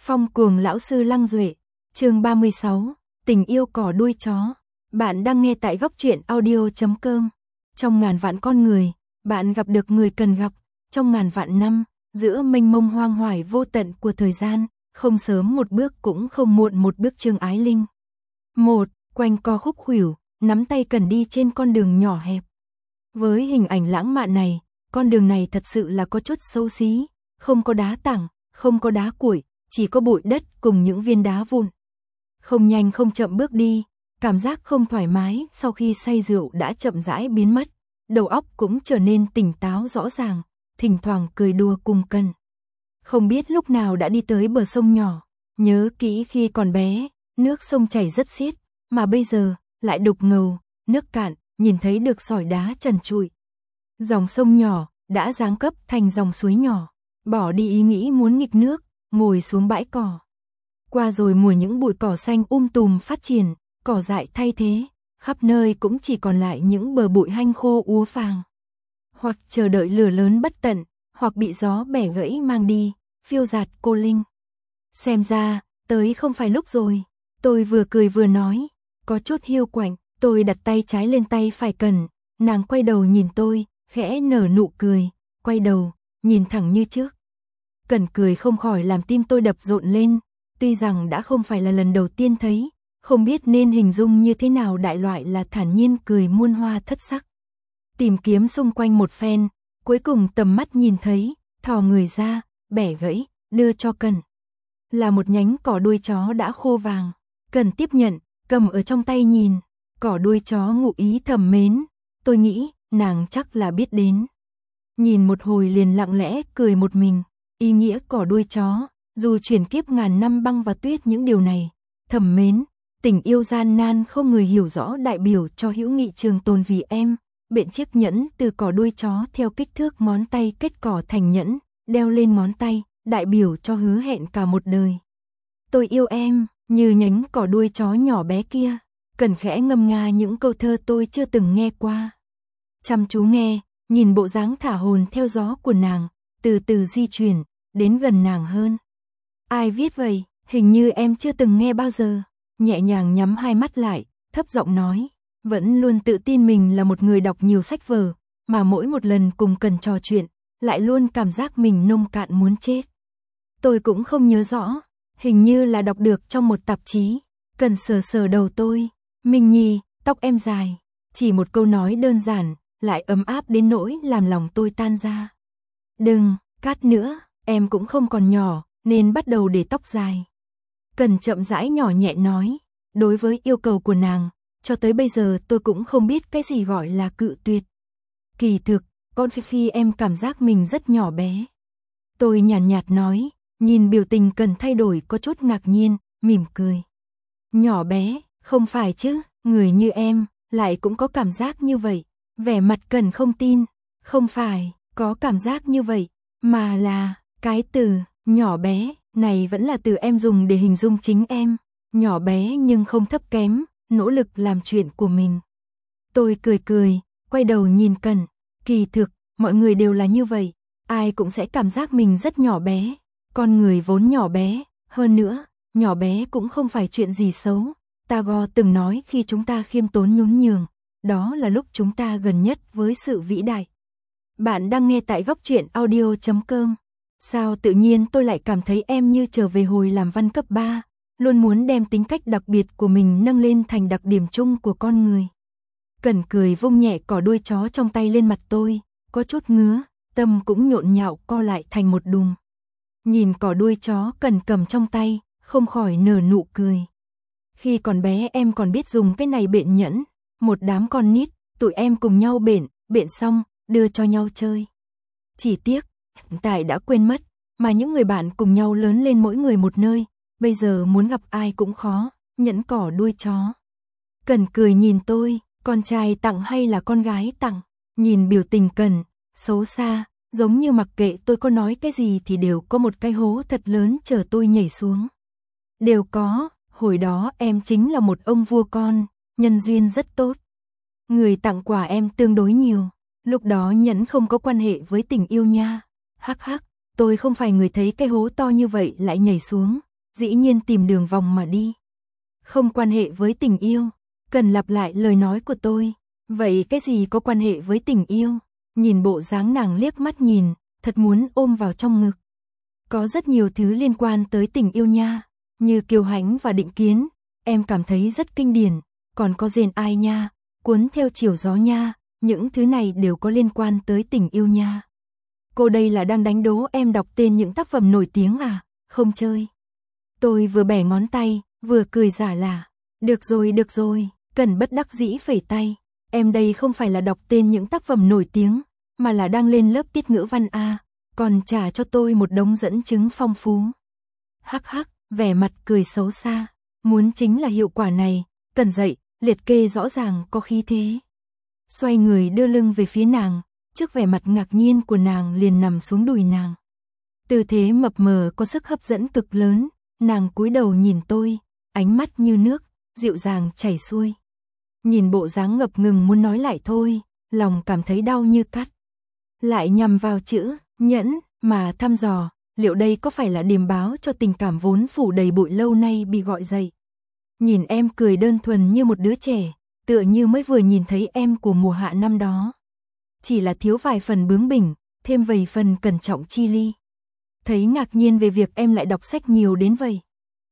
Phong cuồng lão sư Lăng Duệ, chương 36, tình yêu cỏ đuôi chó. Bạn đang nghe tại góc truyện audio.com. Trong ngàn vạn con người, bạn gặp được người cần gặp. Trong ngàn vạn năm, giữa mênh mông hoang hoải vô tận của thời gian, không sớm một bước cũng không muộn một bước Trương Ái Linh. Một, quanh co khúc khuỷu, nắm tay cần đi trên con đường nhỏ hẹp. Với hình ảnh lãng mạn này, con đường này thật sự là có chút xấu xí, không có đá tảng, không có đá cuội, chỉ có bụi đất cùng những viên đá vụn. Không nhanh không chậm bước đi, cảm giác không thoải mái sau khi say rượu đã chậm rãi biến mất, đầu óc cũng trở nên tỉnh táo rõ ràng, thỉnh thoảng cười đùa cùng Cần. Không biết lúc nào đã đi tới bờ sông nhỏ, nhớ kỹ khi còn bé, nước sông chảy rất xiết, mà bây giờ lại đục ngầu, nước cạn, nhìn thấy được sỏi đá trần trụi. Dòng sông nhỏ đã giáng cấp thành dòng suối nhỏ, bỏ đi ý nghĩ muốn nghịch nước, ngồi xuống bãi cỏ. Qua rồi mùa những bụi cỏ xanh tùm phát triển, cỏ dại thay thế, khắp nơi cũng chỉ còn lại những bờ bụi hanh khô úa vàng. Hoặc chờ đợi lửa lớn bất tận, hoặc bị gió bẻ gãy mang đi, phiêu dạt cô linh. Xem ra, tới không phải lúc rồi, tôi vừa cười vừa nói, có chút hiu quạnh, tôi đặt tay trái lên tay phải Cần, nàng quay đầu nhìn tôi, khẽ nở nụ cười, quay đầu, nhìn thẳng như trước. Cần cười không khỏi làm tim tôi đập rộn lên, tuy rằng đã không phải là lần đầu tiên thấy, không biết nên hình dung như thế nào, đại loại là thản nhiên cười muôn hoa thất sắc. Tìm kiếm xung quanh một phen, cuối cùng tầm mắt nhìn thấy, thò người ra, bẻ gãy, đưa cho Cần. Là một nhánh cỏ đuôi chó đã khô vàng, Cần tiếp nhận, cầm ở trong tay nhìn, cỏ đuôi chó ngụ ý thầm mến, tôi nghĩ, nàng chắc là biết đến. Nhìn một hồi liền lặng lẽ cười một mình. Ý nghĩa cỏ đuôi chó, dù chuyển kiếp ngàn năm băng và tuyết những điều này, thầm mến, tình yêu gian nan không người hiểu rõ, đại biểu cho hữu nghị trường tồn vì em, biện chiếc nhẫn từ cỏ đuôi chó theo kích thước ngón tay kết cỏ thành nhẫn, đeo lên ngón tay, đại biểu cho hứa hẹn cả một đời. Tôi yêu em, như nhánh cỏ đuôi chó nhỏ bé kia, Cần khẽ ngâm nga những câu thơ tôi chưa từng nghe qua. Chăm chú nghe, nhìn bộ dáng thả hồn theo gió của nàng, từ từ di chuyển, đến gần nàng hơn. Ai viết vậy, hình như em chưa từng nghe bao giờ. Nhẹ nhàng nhắm hai mắt lại, thấp giọng nói, vẫn luôn tự tin mình là một người đọc nhiều sách vở, mà mỗi một lần cùng Cần trò chuyện, lại luôn cảm giác mình nông cạn muốn chết. Tôi cũng không nhớ rõ, hình như là đọc được trong một tạp chí. Cần sờ sờ đầu tôi, Minh Nhi, tóc em dài. Chỉ một câu nói đơn giản, lại ấm áp đến nỗi làm lòng tôi tan ra. Đừng, cát nữa, em cũng không còn nhỏ, nên bắt đầu để tóc dài. Cần chậm rãi nhỏ nhẹ nói, đối với yêu cầu của nàng, cho tới bây giờ tôi cũng không biết cái gì gọi là cự tuyệt. Kỳ thực, có khi em cảm giác mình rất nhỏ bé. Tôi nhàn nhạt nói, nhìn biểu tình Cần thay đổi có chút ngạc nhiên, mỉm cười. Nhỏ bé, không phải chứ, người như em, lại cũng có cảm giác như vậy. Vẻ mặt Cần không tin, không phải, có cảm giác như vậy, mà là, cái từ, nhỏ bé, này vẫn là từ em dùng để hình dung chính em, nhỏ bé nhưng không thấp kém, nỗ lực làm chuyện của mình. Tôi cười cười, quay đầu nhìn Cần, kỳ thực, mọi người đều là như vậy, ai cũng sẽ cảm giác mình rất nhỏ bé, con người vốn nhỏ bé, hơn nữa, nhỏ bé cũng không phải chuyện gì xấu, Tagore từng nói khi chúng ta khiêm tốn nhún nhường, đó là lúc chúng ta gần nhất với sự vĩ đại. Bạn đang nghe tại góc truyện audio.com. Sao tự nhiên tôi lại cảm thấy em như trở về hồi làm văn cấp 3, luôn muốn đem tính cách đặc biệt của mình nâng lên thành đặc điểm chung của con người. Cần cười vung nhẹ cỏ đuôi chó trong tay lên mặt tôi, có chút ngứa, tâm cũng nhộn nhạo co lại thành một đùm. Nhìn cỏ đuôi chó Cần cầm trong tay, không khỏi nở nụ cười. Khi còn bé em còn biết dùng cái này bện nhẫn, một đám con nít, tụi em cùng nhau bện xong, đưa cho nhau chơi. Chỉ tiếc, hiện tại đã quên mất, mà những người bạn cùng nhau lớn lên mỗi người một nơi, bây giờ muốn gặp ai cũng khó, nhẫn cỏ đuôi chó. Cần cười nhìn tôi, con trai tặng hay là con gái tặng, nhìn biểu tình Cần, xấu xa, giống như mặc kệ tôi có nói cái gì thì đều có một cái hố thật lớn chờ tôi nhảy xuống. Đều có, hồi đó em chính là một ông vua con, nhân duyên rất tốt. Người tặng quà em tương đối nhiều, lúc đó nhẫn không có quan hệ với tình yêu nha. Hắc hắc, tôi không phải người thấy cái hố to như vậy lại nhảy xuống, dĩ nhiên tìm đường vòng mà đi. Không quan hệ với tình yêu, cần lặp lại lời nói của tôi. Vậy cái gì có quan hệ với tình yêu? Nhìn bộ dáng nàng liếc mắt nhìn, thật muốn ôm vào trong ngực. Có rất nhiều thứ liên quan tới tình yêu nha, như Kiều Hãnh và Định Kiến, em cảm thấy rất kinh điển, còn có Jane Eyre nha, Cuốn theo chiều gió nha, những thứ này đều có liên quan tới tình yêu nha. Cô đây là đang đánh đố em đọc tên những tác phẩm nổi tiếng à? Không chơi. Tôi vừa bẻ ngón tay, vừa cười giả lả. Được rồi, Cần bất đắc dĩ phẩy tay. Em đây không phải là đọc tên những tác phẩm nổi tiếng, mà là đang lên lớp tiết ngữ văn A, còn trả cho tôi một đống dẫn chứng phong phú. Hắc hắc, vẻ mặt cười xấu xa. Muốn chính là hiệu quả này, Cần dậy, liệt kê rõ ràng có khí thế. Xoay người đưa lưng về phía nàng, trước vẻ mặt ngạc nhiên của nàng liền nằm xuống đùi nàng. Tư thế mập mờ có sức hấp dẫn cực lớn, nàng cúi đầu nhìn tôi, ánh mắt như nước, dịu dàng chảy xuôi. Nhìn bộ dáng ngập ngừng muốn nói lại thôi, lòng cảm thấy đau như cắt. Lại nhằm vào chữ nhẫn mà thăm dò, liệu đây có phải là điềm báo cho tình cảm vốn phủ đầy bụi lâu nay bị gọi dậy. Nhìn em cười đơn thuần như một đứa trẻ, tựa như mới vừa nhìn thấy em của mùa hạ năm đó. Chỉ là thiếu vài phần bướng bỉnh, thêm vài phần cẩn trọng chi ly. Thấy ngạc nhiên về việc em lại đọc sách nhiều đến vậy.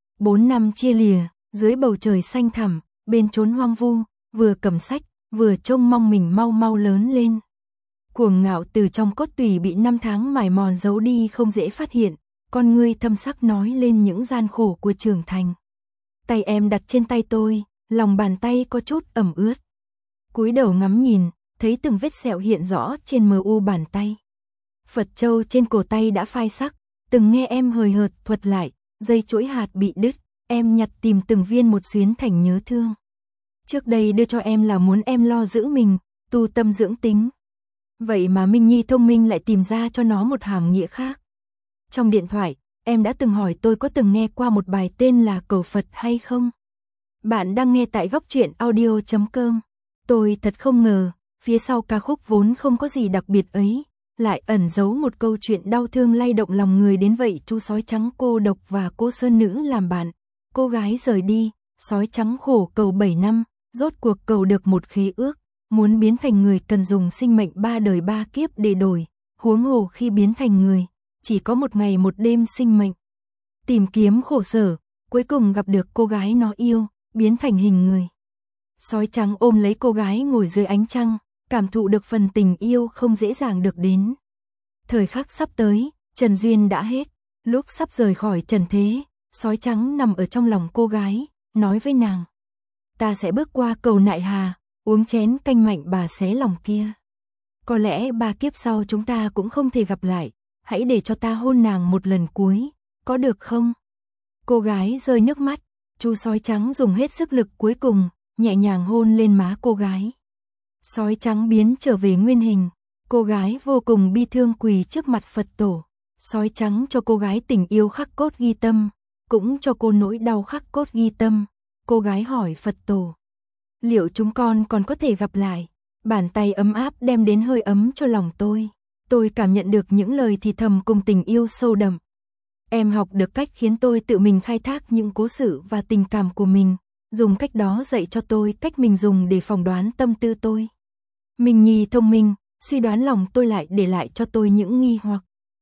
4 năm chia lìa, dưới bầu trời xanh thẳm, bên chốn hoang vu, vừa cầm sách, vừa trông mong mình mau mau lớn lên. Cuồng ngạo từ trong cốt tủy bị 5 tháng mài mòn giấu đi không dễ phát hiện, con ngươi thâm sắc nói lên những gian khổ của trưởng thành. Tay em đặt trên tay tôi, lòng bàn tay có chút ẩm ướt. Cúi đầu ngắm nhìn, thấy từng vết sẹo hiện rõ trên mờ u bàn tay. Phật châu trên cổ tay đã phai sắc, từng nghe em hời hợt thuật lại, dây chuỗi hạt bị đứt, em nhặt tìm từng viên một xuyến thành nhớ thương. Trước đây đưa cho em là muốn em lo giữ mình, tu tâm dưỡng tính. Vậy mà Minh Nhi thông minh lại tìm ra cho nó một hàm nghĩa khác. Trong điện thoại, em đã từng hỏi tôi có từng nghe qua một bài tên là Cầu Phật hay không? Bạn đang nghe tại góc truyện audio.com. Tôi thật không ngờ, phía sau ca khúc vốn không có gì đặc biệt ấy, lại ẩn giấu một câu chuyện đau thương lay động lòng người đến vậy. Chú sói trắng cô độc và cô sơn nữ làm bạn. Cô gái rời đi, sói trắng khổ cầu 7 năm, rốt cuộc cầu được một khế ước. Muốn biến thành người cần dùng sinh mệnh 3 đời 3 kiếp để đổi, huống hồ khi biến thành người, chỉ có một ngày một đêm sinh mệnh. Tìm kiếm khổ sở, cuối cùng gặp được cô gái nó yêu, biến thành hình người. Sói trắng ôm lấy cô gái ngồi dưới ánh trăng, cảm thụ được phần tình yêu không dễ dàng được đến. Thời khắc sắp tới, Trần duyên đã hết, lúc sắp rời khỏi trần thế, sói trắng nằm ở trong lòng cô gái, nói với nàng. Ta sẽ bước qua cầu Nại Hà, uống chén canh mạnh bà xé lòng kia. Có lẽ 3 kiếp sau chúng ta cũng không thể gặp lại, hãy để cho ta hôn nàng một lần cuối, có được không? Cô gái rơi nước mắt, chú sói trắng dùng hết sức lực cuối cùng, nhẹ nhàng hôn lên má cô gái. Sói trắng biến trở về nguyên hình, cô gái vô cùng bi thương quỳ trước mặt Phật tổ. Sói trắng cho cô gái tình yêu khắc cốt ghi tâm, cũng cho cô nỗi đau khắc cốt ghi tâm. Cô gái hỏi Phật tổ, liệu chúng con còn có thể gặp lại? Bàn tay ấm áp đem đến hơi ấm cho lòng tôi. Tôi cảm nhận được những lời thì thầm cùng tình yêu sâu đậm. Em học được cách khiến tôi tự mình khai thác những cố sự và tình cảm của mình, dùng cách đó dạy cho tôi cách mình dùng để phỏng đoán tâm tư tôi. Minh Nhi thông minh, suy đoán lòng tôi lại để lại cho tôi những nghi hoặc.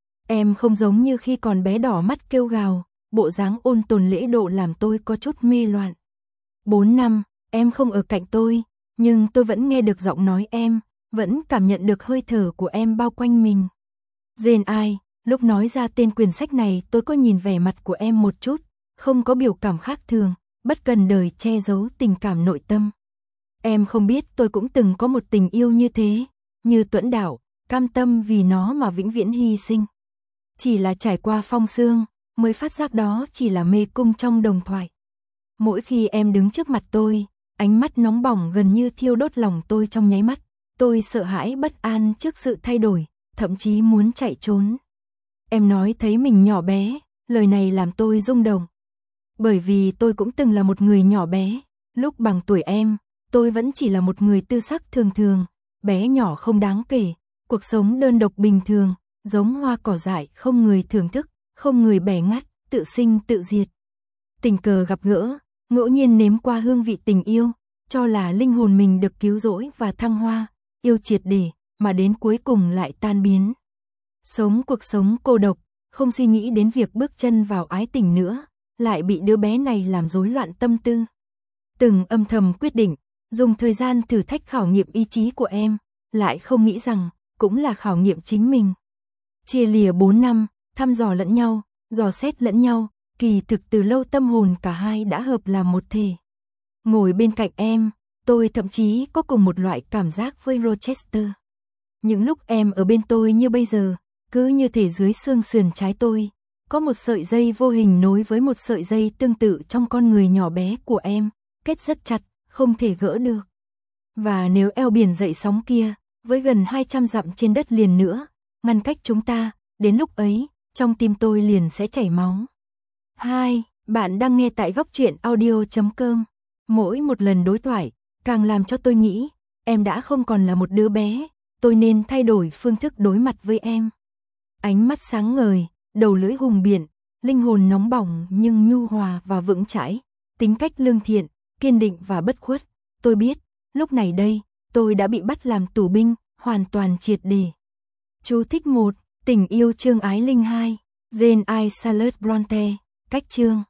Em không giống như khi còn bé đỏ mắt kêu gào, bộ dáng ôn tồn lễ độ làm tôi có chút mê loạn. 4 năm, em không ở cạnh tôi, nhưng tôi vẫn nghe được giọng nói em, vẫn cảm nhận được hơi thở của em bao quanh mình. Jane Eyre, lúc nói ra tên quyển sách này tôi có nhìn vẻ mặt của em một chút, không có biểu cảm khác thường, bất cần đời che giấu tình cảm nội tâm. Em không biết tôi cũng từng có một tình yêu như thế, như Tuẫn Đảo, cam tâm vì nó mà vĩnh viễn hy sinh. Chỉ là trải qua phong sương, mới phát giác đó chỉ là mê cung trong đồng thoại. Mỗi khi em đứng trước mặt tôi, ánh mắt nóng bỏng gần như thiêu đốt lòng tôi trong nháy mắt. Tôi sợ hãi bất an trước sự thay đổi, thậm chí muốn chạy trốn. Em nói thấy mình nhỏ bé, lời này làm tôi rung động. Bởi vì tôi cũng từng là một người nhỏ bé, lúc bằng tuổi em, tôi vẫn chỉ là một người tư sắc thường thường, bé nhỏ không đáng kể, cuộc sống đơn độc bình thường, giống hoa cỏ dại không người thưởng thức, không người bẻ ngắt, tự sinh tự diệt. Tình cờ gặp gỡ, ngẫu nhiên nếm qua hương vị tình yêu, cho là linh hồn mình được cứu rỗi và thăng hoa, yêu triệt để, mà đến cuối cùng lại tan biến. Sống cuộc sống cô độc, không suy nghĩ đến việc bước chân vào ái tình nữa, lại bị đứa bé này làm rối loạn tâm tư. Từng âm thầm quyết định, dùng thời gian thử thách khảo nghiệm ý chí của em, lại không nghĩ rằng, cũng là khảo nghiệm chính mình. Chia lìa 4 năm, thăm dò lẫn nhau, dò xét lẫn nhau, kỳ thực từ lâu tâm hồn cả hai đã hợp làm một thể. Ngồi bên cạnh em, tôi thậm chí có cùng một loại cảm giác với Rochester. Những lúc em ở bên tôi như bây giờ, cứ như thể dưới xương sườn trái tôi, có một sợi dây vô hình nối với một sợi dây tương tự trong con người nhỏ bé của em, kết rất chặt, không thể gỡ được. Và nếu eo biển dậy sóng kia, với gần 200 dặm trên đất liền nữa, ngăn cách chúng ta, đến lúc ấy, trong tim tôi liền sẽ chảy máu. 2. Bạn đang nghe tại góc truyện audio.com. Mỗi một lần đối thoại, càng làm cho tôi nghĩ, em đã không còn là một đứa bé, tôi nên thay đổi phương thức đối mặt với em. Ánh mắt sáng ngời, đầu lưỡi hùng biện, linh hồn nóng bỏng nhưng nhu hòa và vững chãi, tính cách lương thiện, kiên định và bất khuất. Tôi biết, lúc này đây, tôi đã bị bắt làm tù binh, hoàn toàn triệt để. Chú thích 1, Tình yêu Trương Ái Linh 2, Jane I. Charlotte Bronte, cách chương.